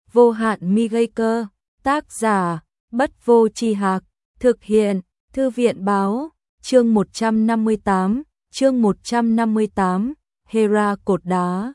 Vô hạn mi gây cơ, tác giả, Bất Vô Tri Hạc, thực hiện, Thư viện báo, chương 158, Hera cột đá.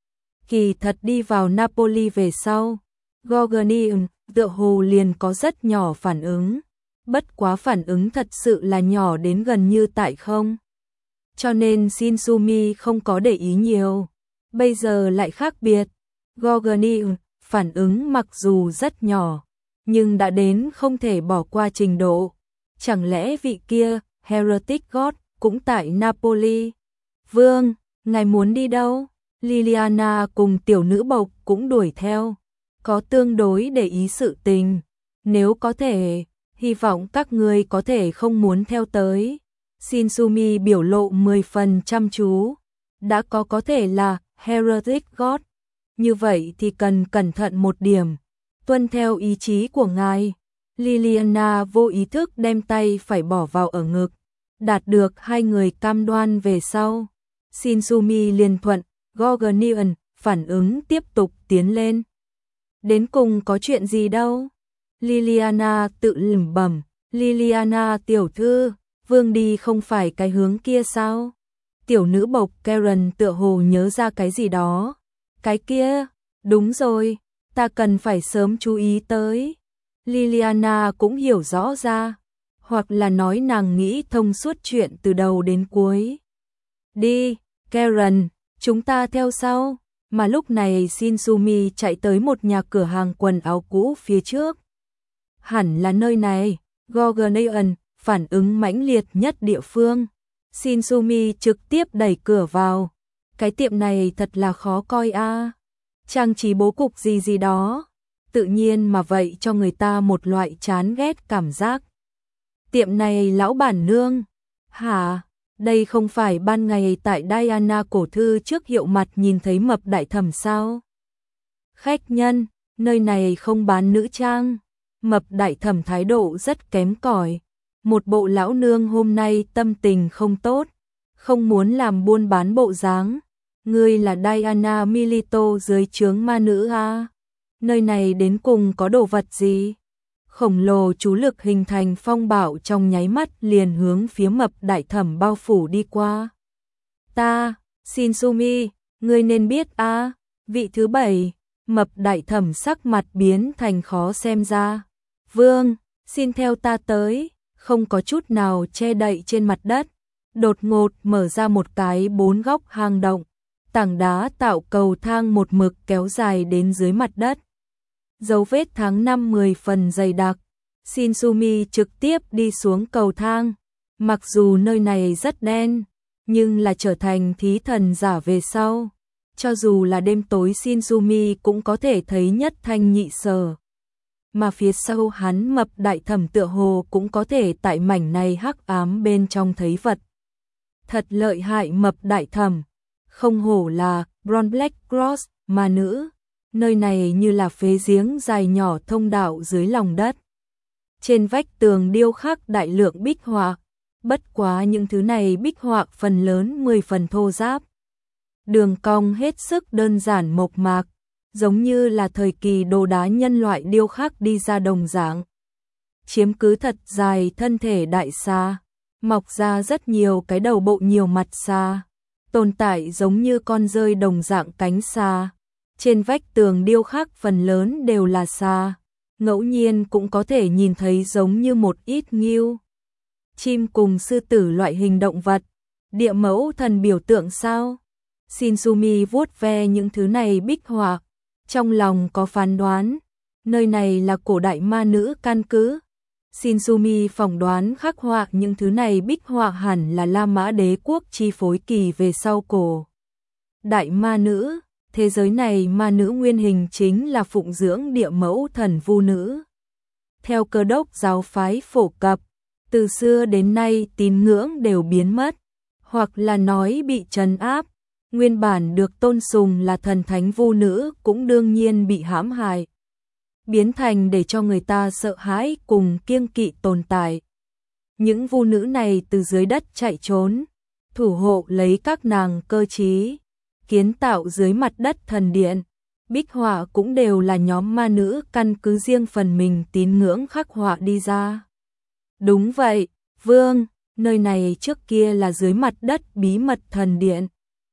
Kỳ thật đi vào Napoli về sau, Gorgonian tựa hồ liền có rất nhỏ phản ứng, bất quá phản ứng thật sự là nhỏ đến gần như tại không. Cho nên Shinsumi không có để ý nhiều, bây giờ lại khác biệt, Gorgonian phản ứng mặc dù rất nhỏ, nhưng đã đến không thể bỏ qua trình độ. Chẳng lẽ vị kia, Heretic God, cũng tại Napoli? Vương, ngài muốn đi đâu? Liliana cùng tiểu nữ bộc cũng đuổi theo, có tương đối để ý sự tình. Nếu có thể, hy vọng các ngươi có thể không muốn theo tới. Shinsumi biểu lộ 10 phần chăm chú. Đã có thể là Heretic God. Như vậy thì cần cẩn thận một điểm, tuân theo ý chí của ngài. Liliana vô ý thức đem tay phải bỏ vào ở ngực, đạt được hai người cam đoan về sau. Shinsumi liền thuận, Gorgonian phản ứng tiếp tục tiến lên. Đến cùng có chuyện gì đâu? Liliana tự lẩm bẩm, Liliana tiểu thư, vương đi không phải cái hướng kia sao? Tiểu nữ bộc Karen tựa hồ nhớ ra cái gì đó. Cái kia, đúng rồi, ta cần phải sớm chú ý tới. Liliana cũng hiểu rõ ra, hoặc là nói nàng nghĩ thông suốt chuyện từ đầu đến cuối. Đi, Karen, chúng ta theo sau. Mà lúc này Shinsumi chạy tới một nhà cửa hàng quần áo cũ phía trước. Hẳn là nơi này, Gorgonian phản ứng mãnh liệt nhất địa phương. Shinsumi trực tiếp đẩy cửa vào. Cái tiệm này thật là khó coi a. Trang trí bố cục gì đó, tự nhiên mà vậy cho người ta một loại chán ghét cảm giác. Tiệm này lão bản nương, hả? Đây không phải ban ngày tại Diana cổ thư trước hiệu mặt nhìn thấy mập đại thẩm sao? Khách nhân, nơi này không bán nữ trang. Mập đại thẩm thái độ rất kém cỏi. Một bộ lão nương hôm nay tâm tình không tốt, không muốn làm buôn bán bộ dáng. Ngươi là Diana Milito dưới trướng ma nữ à? Nơi này đến cùng có đồ vật gì? Khổng lồ chú lực hình thành phong bạo trong nháy mắt liền hướng phía mập đại thẩm bao phủ đi qua. Ta, Shinsumi, ngươi nên biết à? Vị thứ 7, mập đại thẩm sắc mặt biến thành khó xem ra. Vương, xin theo ta tới, không có chút nào che đậy trên mặt đất. Đột ngột mở ra một cái 4 góc hang động. Tảng đá tạo cầu thang một mực kéo dài đến dưới mặt đất. Dấu vết tháng 5 10 phần dày đặc. Shinsumi trực tiếp đi xuống cầu thang. Mặc dù nơi này rất đen, nhưng là trở thành thí thần giả về sau. Cho dù là đêm tối Shinsumi cũng có thể thấy nhất thanh nhị sở. Mà phía sau hắn mập đại thẩm tựa hồ cũng có thể tại mảnh này hắc ám bên trong thấy vật. Thật lợi hại mập đại thẩm. Không hổ là Bron Black Cross, ma nữ. Nơi này như là phế giếng dài nhỏ thông đạo dưới lòng đất. Trên vách tường điêu khắc đại lượng bích họa. Bất quá những thứ này bích họa phần lớn 10 phần thô ráp. Đường cong hết sức đơn giản mộc mạc, giống như là thời kỳ đồ đá nhân loại điêu khắc đi ra đồng dạng. Chiếm cứ thật dài thân thể đại xà, mọc ra rất nhiều cái đầu bộ nhiều mặt xà. Tồn tại giống như con rơi đồng dạng cánh xà. Trên vách tường điêu khắc phần lớn đều là xà. Ngẫu nhiên cũng có thể nhìn thấy giống như một ít ngưu, chim cùng sư tử loại hình động vật. Địa mẫu thần biểu tượng sao? Shinsumi vuốt ve những thứ này bích họa, trong lòng có phán đoán. Nơi này là cổ đại ma nữ căn cứ. Shinsumi phỏng đoán khắc họa những thứ này bích họa hẳn là La Mã đế quốc chi phối kỳ về sau cổ đại ma nữ. Thế giới này ma nữ nguyên hình chính là phụng dưỡng địa mẫu thần vu nữ. Theo Cơ đốc giáo phái phổ cập, từ xưa đến nay tín ngưỡng đều biến mất, hoặc là nói bị trấn áp. Nguyên bản được tôn sùng là thần thánh vu nữ cũng đương nhiên bị hãm hại, biến thành để cho người ta sợ hãi cùng kiêng kỵ tồn tại. Những vu nữ này từ dưới đất chạy trốn, thủ hộ lấy các nàng cơ trí, kiến tạo dưới mặt đất thần điện. bích họa cũng đều là nhóm ma nữ căn cứ riêng phần mình tín ngưỡng khắc họa đi ra. Đúng vậy, Vương, nơi này trước kia là dưới mặt đất bí mật thần điện.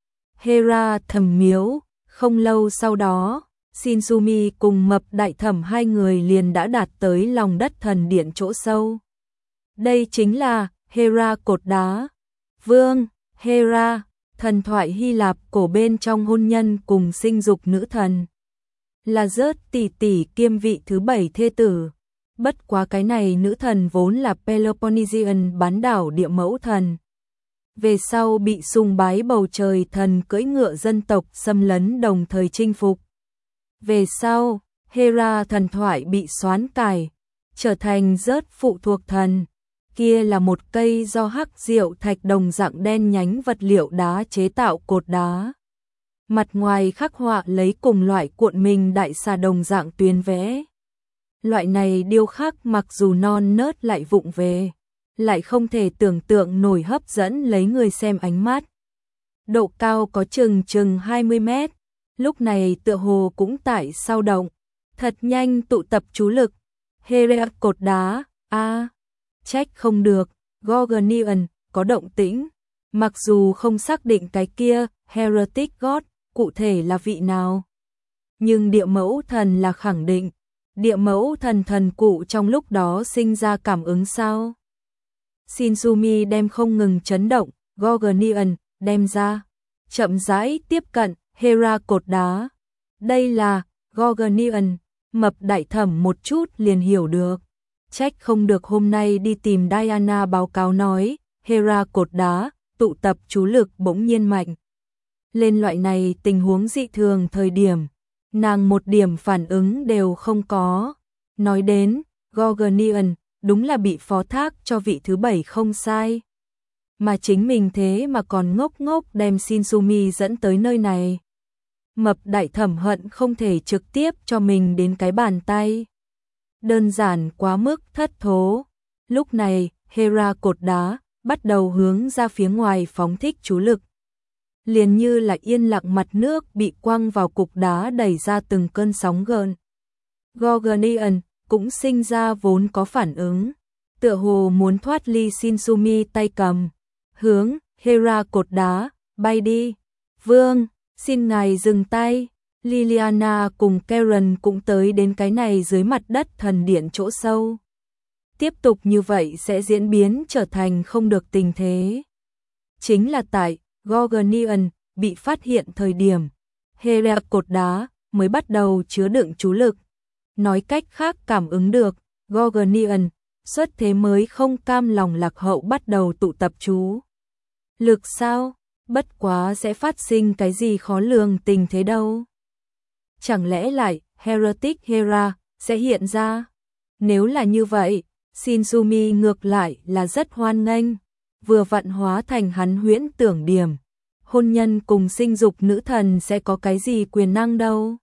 Hera thầm miếu, không lâu sau đó, Shinzumi cùng Mập Đại Thẩm hai người liền đã đạt tới lòng đất thần điện chỗ sâu. Đây chính là Hera cột đá. Vương, Hera, thần thoại Hy Lạp cổ bên trong hôn nhân cùng sinh dục nữ thần. Là Rớt tỷ tỷ kiêm vị thứ 7 thê tử. Bất quá cái này nữ thần vốn là Peloponnesian bán đảo địa mẫu thần. Về sau bị sùng bái bầu trời thần cưỡi ngựa dân tộc xâm lấn đồng thời chinh phục. Về sau, Hera thần thoại bị xoán cải, trở thành Rớt phụ thuộc thần. Kia là một cây do hắc diệu thạch đồng dạng đen nhánh vật liệu đá chế tạo cột đá. Mặt ngoài khắc họa lấy cùng loại cuộn mình đại xà đồng dạng tuyến vẽ. Loại này điêu khắc mặc dù non nớt lại vụng về, lại không thể tưởng tượng nổi hấp dẫn lấy người xem ánh mắt. Độ cao có chừng 20 mét, lúc này tựa hồ cũng tại sao động, thật nhanh tụ tập chú lực. Hera cột đá, trách không được, Gorgonian có động tĩnh, mặc dù không xác định cái kia Heretic God cụ thể là vị nào, nhưng địa mẫu thần là khẳng định. Địa mẫu thần thần cụ trong lúc đó sinh ra cảm ứng sao? Shinzumi đem không ngừng chấn động, Gorgonian đem ra, chậm rãi tiếp cận Hera cột đá. Đây là Gorgonian, Mập Đại Thẩm một chút liền hiểu được. Trách không được hôm nay đi tìm Diana báo cáo nói, Hera cột đá, tụ tập chú lực bỗng nhiên mạnh. Lên loại này tình huống dị thường thời điểm, nàng một điểm phản ứng đều không có. Nói đến, Gorgonian đúng là bị phó thác cho vị thứ 7 không sai. Mà chính mình thế mà còn ngốc ngốc đem Shinzumi dẫn tới nơi này. Mập Đại Thẩm hận không thể trực tiếp cho mình đến cái bàn tay. Đơn giản quá mức thất thố. Lúc này, Hera cột đá bắt đầu hướng ra phía ngoài phóng thích chú lực. Liền như là yên lặng mặt nước bị quăng vào cục đá đẩy ra từng cơn sóng gợn. Gorgonian cũng sinh ra vốn có phản ứng, tựa hồ muốn thoát ly Shinzumi tay cầm, hướng Hera cột đá bay đi. Vương, xin ngài dừng tay. Liliana cùng Karen cũng tới đến cái này dưới mặt đất thần điện chỗ sâu. Tiếp tục như vậy sẽ diễn biến trở thành không được tình thế. Chính là tại Gorgonian bị phát hiện thời điểm, Hera cột đá mới bắt đầu chứa đựng chú lực. Nói cách khác cảm ứng được, Gorgonian xuất thế mới không cam lòng lạc hậu bắt đầu tụ tập chú lực sao? Bất quá sẽ phát sinh cái gì khó lường tình thế đâu. Chẳng lẽ lại Heretic Hera sẽ hiện ra? Nếu là như vậy, Shinzumi ngược lại là rất hoan nghênh, vừa vặn hóa thành hắn huyễn tưởng điểm. Hôn nhân cùng sinh dục nữ thần sẽ có cái gì quyền năng đâu?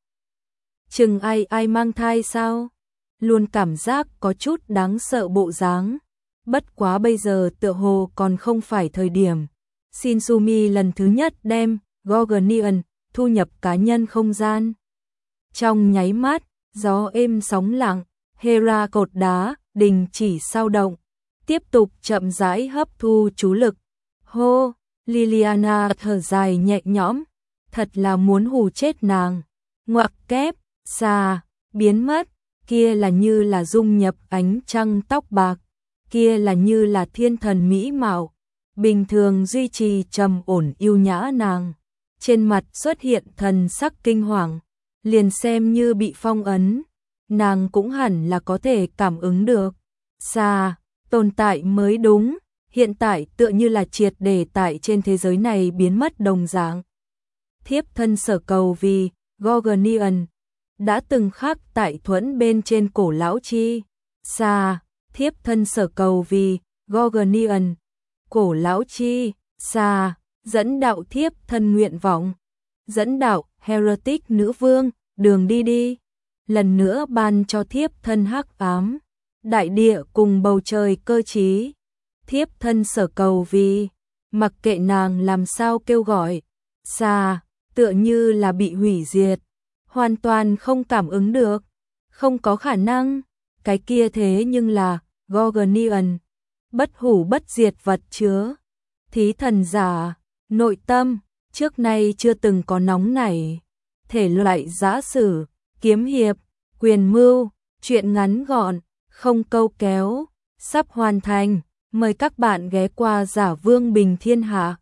Chừng ai mang thai sao? Luôn cảm giác có chút đáng sợ bộ dáng. Bất quá bây giờ tựa hồ còn không phải thời điểm. Shinzumi lần thứ nhất đem Gorgonian thu nhập cá nhân không gian. Trong nháy mắt, gió êm sóng lặng, Hera cột đá đình chỉ sao động, tiếp tục chậm rãi hấp thu chú lực. Hô, Liliana thở dài nhẹ nhõm, thật là muốn hù chết nàng. Ngoặc kép, xà, biến mất, kia là như là dung nhập ánh trăng tóc bạc, kia là như là thiên thần mỹ mạo, bình thường duy trì trầm ổn yêu nhã nàng. Trên mặt xuất hiện thần sắc kinh hoàng, liền xem như bị phong ấn, nàng cũng hẳn là có thể cảm ứng được. Xà, tồn tại mới đúng, hiện tại tựa như là triệt để tại trên thế giới này biến mất đồng dạng. Thiếp thân sở cầu vì, Gorgonian, đã từng khắc tại thuẫn bên trên cổ lão chi. Xà, thiếp thân sở cầu vì, Gorgonian, cổ lão chi. Xà, dẫn đạo thiếp thân nguyện vọng. Dẫn đạo, Heretic nữ vương, đường đi đi. Lần nữa ban cho thiếp thân hắc ám, đại địa cùng bầu trời cơ trí. Thiếp thân sở cầu vì, mặc kệ nàng làm sao kêu gọi, xà, tựa như là bị hủy diệt. hoàn toàn không cảm ứng được, không có khả năng, cái kia thế nhưng là Gorgonian, bất hủ bất diệt vật chứa, thí thần giả, nội tâm, trước nay chưa từng có nóng nảy, thể loại giã sử, kiếm hiệp, quyền mưu, truyện ngắn gọn, không câu kéo, sắp hoàn thành, mời các bạn ghé qua Giả Vương Bình Thiên Hạ.